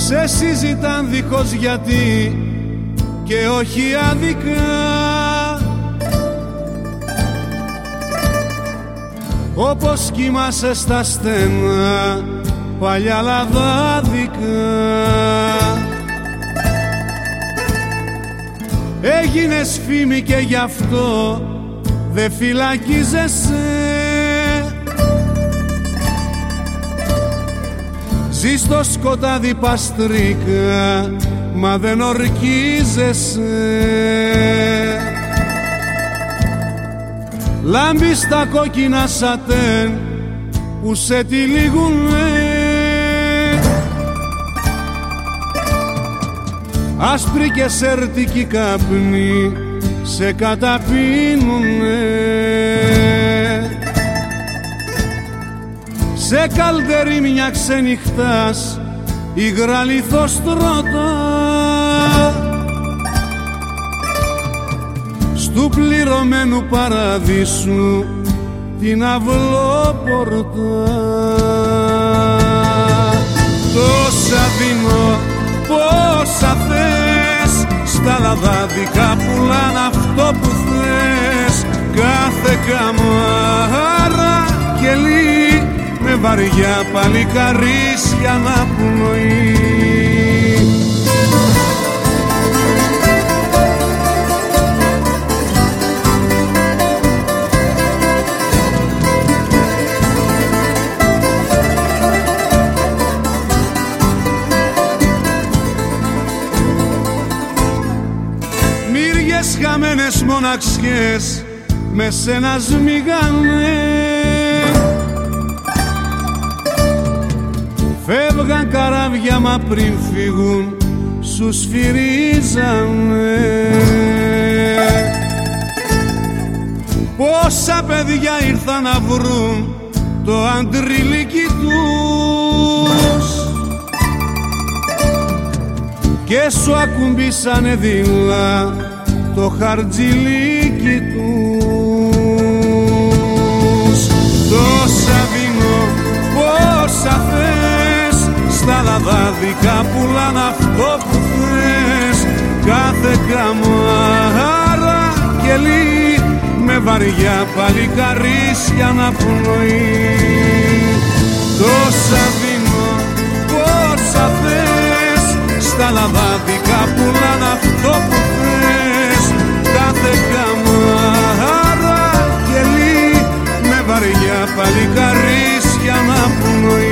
σε συζητάν δίχως γιατί και όχι άδικα, όπως κοιμάσαι στα στενά παλιά λαδάδικα. Έγινες φήμη και γι' αυτό δε φυλακίζεσαι. Ζεις στο σκοτάδι παστρίκα, μα δεν ορκίζεσαι. Λάμπεις τα κόκκινα σατέν που σε τυλίγουνε, άσπρη και σερτική καπνή σε καταπίνουνε. Σε καλτερί μια ξενυχτάς υγρά λιθοστρώτα, στου πληρωμένου παραδείσου την αυλόπορτα. Τόσα δίνω, πόσα θες, στα λαδάδικα πουλάν αυτό που θες. Κάθε καμάρα κελί με βαριά παλικαρίσια να πνοεί. Μύριες χαμένες μοναξιές με σένα σμίγανε, φεύγαν καράβια μα πριν φύγουν σου σφυρίζανε. Πόσα παιδιά ήρθαν να βρουν το αντριλίκι τους και σου ακουμπήσανε δειλά το χαρτζιλίκι τους. Τόσα δίνω, πόσα θες, στα λαδάδικα πουλάν αυτό που θες. Κάθε καμάρα κελί με βαριά παλικαρίσια να πνοεί. Τόσα δίνω, πόσα θες, στα λαδάδικα πουλάν αυτό που θες. Κάθε καμάρα κελί με βαριά παλικαρίσια να πνοεί.